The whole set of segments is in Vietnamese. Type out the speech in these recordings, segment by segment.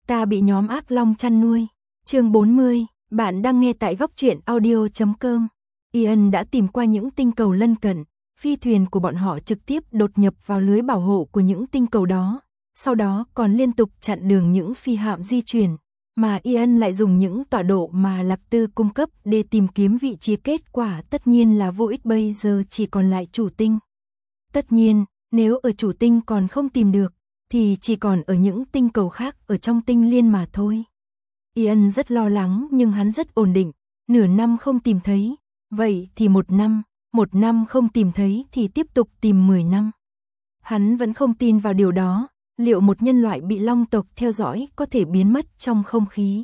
Ta bị nhóm ác long chăn nuôi. Chương 40, bạn đang nghe tại góc truyện audio.com. Ian đã tìm qua những tinh cầu lân cận, phi thuyền của bọn họ trực tiếp đột nhập vào lưới bảo hộ của những tinh cầu đó, sau đó còn liên tục chặn đường những phi hạm di chuyển, mà Ian lại dùng những tọa độ mà Lạc Tư cung cấp để tìm kiếm vị trí kết quả tất nhiên là vô ích, bây giờ chỉ còn lại chủ tinh. Tất nhiên, nếu ở chủ tinh còn không tìm được, thì chỉ còn ở những tinh cầu khác ở trong tinh liên mà thôi. Ian rất lo lắng nhưng hắn rất ổn định, nửa năm không tìm thấy, vậy thì một năm không tìm thấy thì tiếp tục tìm 10 năm. Hắn vẫn không tin vào điều đó, liệu một nhân loại bị long tộc theo dõi có thể biến mất trong không khí.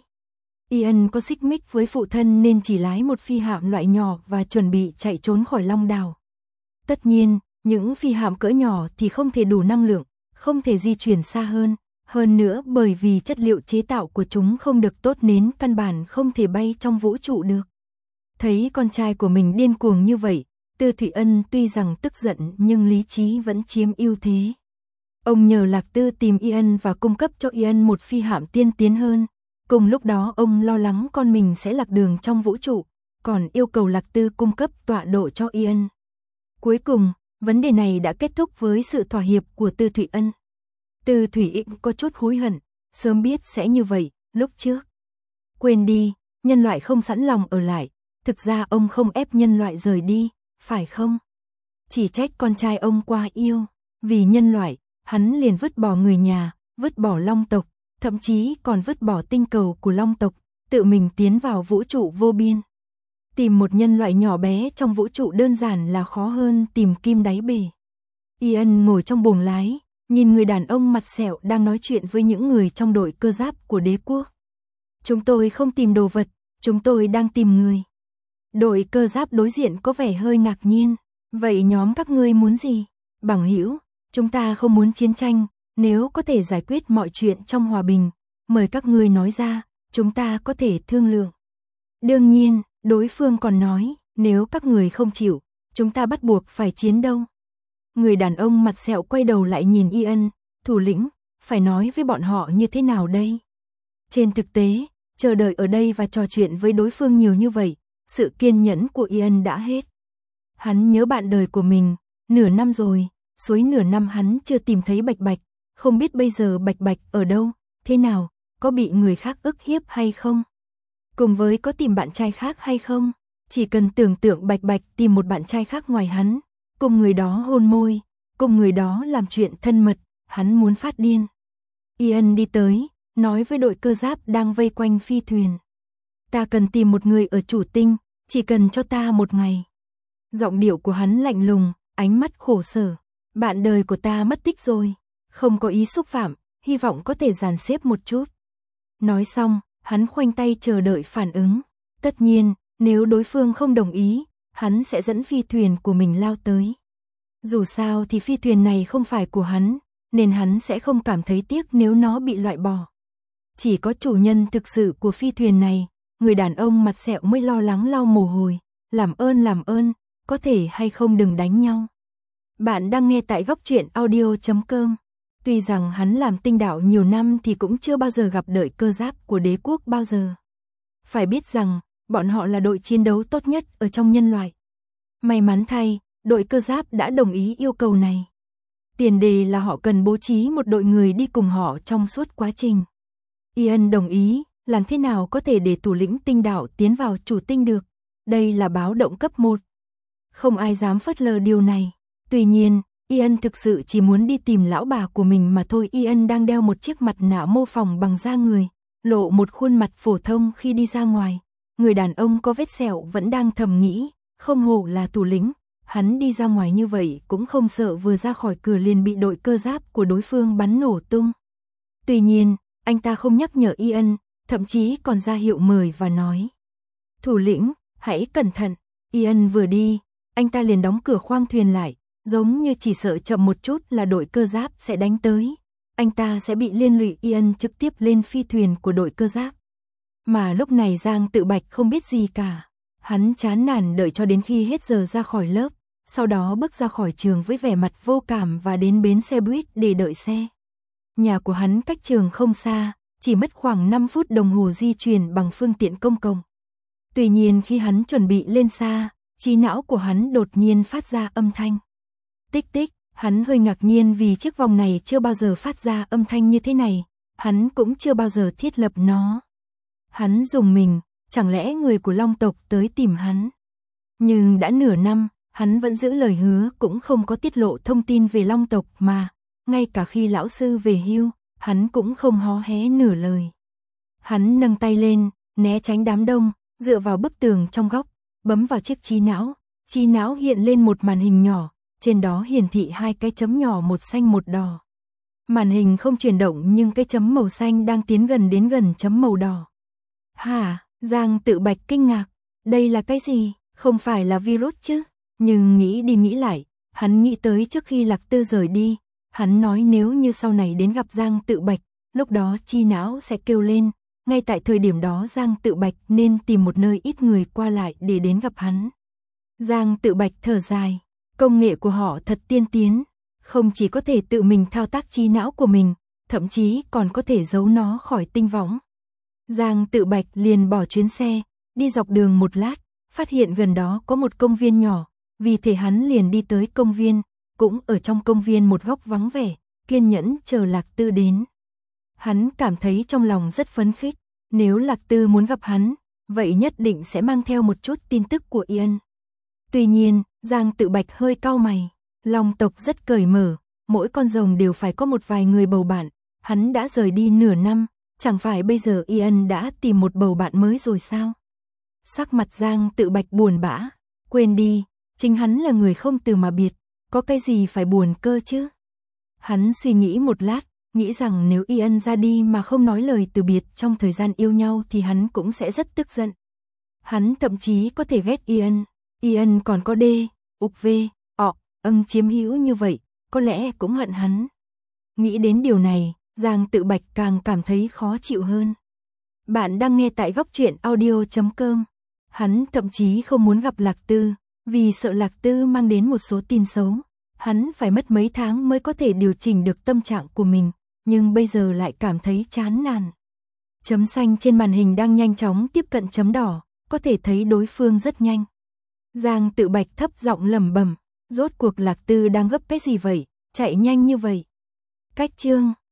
Ian có xích mích với phụ thân nên chỉ lái một phi hạm loại nhỏ và chuẩn bị chạy trốn khỏi Long Đảo. Tất nhiên, những phi hạm cỡ nhỏ thì không thể đủ năng lượng, không thể di chuyển xa hơn nữa bởi vì chất liệu chế tạo của chúng không được tốt nên căn bản không thể bay trong vũ trụ được. Thấy con trai của mình điên cuồng như vậy, Tư Thụy Ân tuy rằng tức giận nhưng lý trí vẫn chiếm ưu thế. Ông nhờ Lạc Tư tìm Ian và cung cấp cho Ian một phi hạm tiên tiến hơn. Cùng lúc đó ông lo lắng con mình sẽ lạc đường trong vũ trụ, còn yêu cầu Lạc Tư cung cấp tọa độ cho Ian. Cuối cùng, vấn đề này đã kết thúc với sự thỏa hiệp của Tư Thụy Ân. Tư Thụy Ân có chút hối hận, sớm biết sẽ như vậy, lúc trước. Quên đi, nhân loại không sẵn lòng ở lại, thực ra ông không ép nhân loại rời đi, phải không? Chỉ trách con trai ông quá yêu, vì nhân loại, hắn liền vứt bỏ người nhà, vứt bỏ long tộc, thậm chí còn vứt bỏ tinh cầu của long tộc, tự mình tiến vào vũ trụ vô biên. Tìm một nhân loại nhỏ bé trong vũ trụ đơn giản là khó hơn tìm kim đáy bể. Ian ngồi trong buồng lái, nhìn người đàn ông mặt sẹo đang nói chuyện với những người trong đội cơ giáp của đế quốc. Chúng tôi không tìm đồ vật, chúng tôi đang tìm người. Đội cơ giáp đối diện có vẻ hơi ngạc nhiên. Vậy nhóm các ngươi muốn gì? Bằng hữu, chúng ta không muốn chiến tranh, nếu có thể giải quyết mọi chuyện trong hòa bình, mời các ngươi nói ra, chúng ta có thể thương lượng. Đương nhiên, đối phương còn nói, nếu các người không chịu, chúng ta bắt buộc phải chiến đâu. Người đàn ông mặt sẹo quay đầu lại nhìn Ian, thủ lĩnh, phải nói với bọn họ như thế nào đây? Trên thực tế, chờ đợi ở đây và trò chuyện với đối phương nhiều như vậy, sự kiên nhẫn của Ian đã hết. Hắn nhớ bạn đời của mình, nửa năm rồi, suối nửa năm hắn chưa tìm thấy Bạch Bạch, không biết bây giờ Bạch Bạch ở đâu, thế nào, có bị người khác ức hiếp hay không? Cùng với có tìm bạn trai khác hay không? Chỉ cần tưởng tượng Bạch Bạch tìm một bạn trai khác ngoài hắn, cùng người đó hôn môi, cùng người đó làm chuyện thân mật, hắn muốn phát điên. Ian đi tới, nói với đội cơ giáp đang vây quanh phi thuyền. Ta cần tìm một người ở chủ tinh, chỉ cần cho ta một ngày. Giọng điệu của hắn lạnh lùng, ánh mắt khổ sở. Bạn đời của ta mất tích rồi, không có ý xúc phạm, hy vọng có thể dàn xếp một chút. Nói xong, hắn khoanh tay chờ đợi phản ứng. Tất nhiên, nếu đối phương không đồng ý, hắn sẽ dẫn phi thuyền của mình lao tới. Dù sao thì phi thuyền này không phải của hắn, nên hắn sẽ không cảm thấy tiếc nếu nó bị loại bỏ. Chỉ có chủ nhân thực sự của phi thuyền này, người đàn ông mặt sẹo mới lo lắng lau mồ hôi. Làm ơn, có thể hay không đừng đánh nhau. Bạn đang nghe tại góc truyện audio.com. Tuy rằng hắn làm tinh đạo nhiều năm thì cũng chưa bao giờ gặp đội cơ giáp của đế quốc bao giờ. Phải biết rằng, bọn họ là đội chiến đấu tốt nhất ở trong nhân loại. May mắn thay, đội cơ giáp đã đồng ý yêu cầu này. Tiền đề là họ cần bố trí một đội người đi cùng họ trong suốt quá trình. Ian đồng ý, làm thế nào có thể để thủ lĩnh tinh đạo tiến vào chủ tinh được? Đây là báo động cấp 1. Không ai dám phớt lờ điều này. Tuy nhiên, Ian thực sự chỉ muốn đi tìm lão bà của mình mà thôi. Ian đang đeo một chiếc mặt nạ mô phỏng bằng da người, lộ một khuôn mặt phổ thông khi đi ra ngoài. Người đàn ông có vết sẹo vẫn đang thầm nghĩ, không hổ là thủ lĩnh, hắn đi ra ngoài như vậy cũng không sợ vừa ra khỏi cửa liền bị đội cơ giáp của đối phương bắn nổ tung. Tuy nhiên, anh ta không nhắc nhở Ian, thậm chí còn ra hiệu mời và nói: thủ lĩnh, hãy cẩn thận. Ian vừa đi, anh ta liền đóng cửa khoang thuyền lại, giống như chỉ sợ chậm một chút là đội cơ giáp sẽ đánh tới. Anh ta sẽ bị liên lụy. Ian trực tiếp lên phi thuyền của đội cơ giáp. Mà lúc này Giang Tự Bạch không biết gì cả. Hắn chán nản đợi cho đến khi hết giờ ra khỏi lớp, sau đó bước ra khỏi trường với vẻ mặt vô cảm và đến bến xe buýt để đợi xe. Nhà của hắn cách trường không xa, chỉ mất khoảng 5 phút đồng hồ di chuyển bằng phương tiện công cộng. Tuy nhiên khi hắn chuẩn bị lên xa, trí não của hắn đột nhiên phát ra âm thanh. Tích tích, hắn hơi ngạc nhiên vì chiếc vòng này chưa bao giờ phát ra âm thanh như thế này, hắn cũng chưa bao giờ thiết lập nó. Hắn rùng mình, chẳng lẽ người của Long tộc tới tìm hắn? Nhưng đã nửa năm, hắn vẫn giữ lời hứa cũng không có tiết lộ thông tin về Long tộc mà, ngay cả khi lão sư về hưu, hắn cũng không hó hé nửa lời. Hắn nâng tay lên, né tránh đám đông, dựa vào bức tường trong góc, bấm vào chiếc trí não hiện lên một màn hình nhỏ, trên đó hiển thị 2 cái chấm nhỏ một xanh một đỏ. Màn hình không chuyển động nhưng cái chấm màu xanh đang tiến gần đến gần chấm màu đỏ. Hả? Giang Tự Bạch kinh ngạc, đây là cái gì? Không phải là virus chứ? Nhưng nghĩ đi nghĩ lại, hắn nghĩ tới trước khi Lạc Tư rời đi, hắn nói nếu như sau này đến gặp Giang Tự Bạch, lúc đó trí não sẽ kêu lên, ngay tại thời điểm đó Giang Tự Bạch nên tìm một nơi ít người qua lại để đến gặp hắn. Giang Tự Bạch thở dài, công nghệ của họ thật tiên tiến, không chỉ có thể tự mình thao tác trí não của mình, thậm chí còn có thể giấu nó khỏi tinh võng. Giang Tự Bạch liền bỏ chuyến xe, đi dọc đường một lát, phát hiện gần đó có một công viên nhỏ, vì thế hắn liền đi tới công viên, cũng ở trong công viên một góc vắng vẻ, kiên nhẫn chờ Lạc Tư đến. Hắn cảm thấy trong lòng rất phấn khích, nếu Lạc Tư muốn gặp hắn, vậy nhất định sẽ mang theo một chút tin tức của Ian. Tuy nhiên, Giang Tự Bạch hơi cau mày, Long tộc rất cởi mở, mỗi con rồng đều phải có một vài người bầu bạn, hắn đã rời đi nửa năm, chẳng phải bây giờ Ian đã tìm một bầu bạn mới rồi sao? Sắc mặt Giang Tự Bạch buồn bã, quên đi, chính hắn là người không từ mà biệt, có cái gì phải buồn cơ chứ? Hắn suy nghĩ một lát, nghĩ rằng nếu Ian ra đi mà không nói lời từ biệt trong thời gian yêu nhau thì hắn cũng sẽ rất tức giận. Hắn thậm chí có thể ghét Ian còn có D, ục V, chiếm hữu như vậy, có lẽ cũng hận hắn. Nghĩ đến điều này, Giang Tự Bạch càng cảm thấy khó chịu hơn. Bạn đang nghe tại góc truyện audio.com. Hắn thậm chí không muốn gặp Lạc Tư, vì sợ Lạc Tư mang đến một số tin xấu. Hắn phải mất mấy tháng mới có thể điều chỉnh được tâm trạng của mình, nhưng bây giờ lại cảm thấy chán nản. Chấm xanh trên màn hình đang nhanh chóng tiếp cận chấm đỏ, có thể thấy đối phương rất nhanh. Giang Tự Bạch thấp giọng lẩm bẩm, rốt cuộc Lạc Tư đang gấp cái gì vậy, chạy nhanh như vậy. Cách chương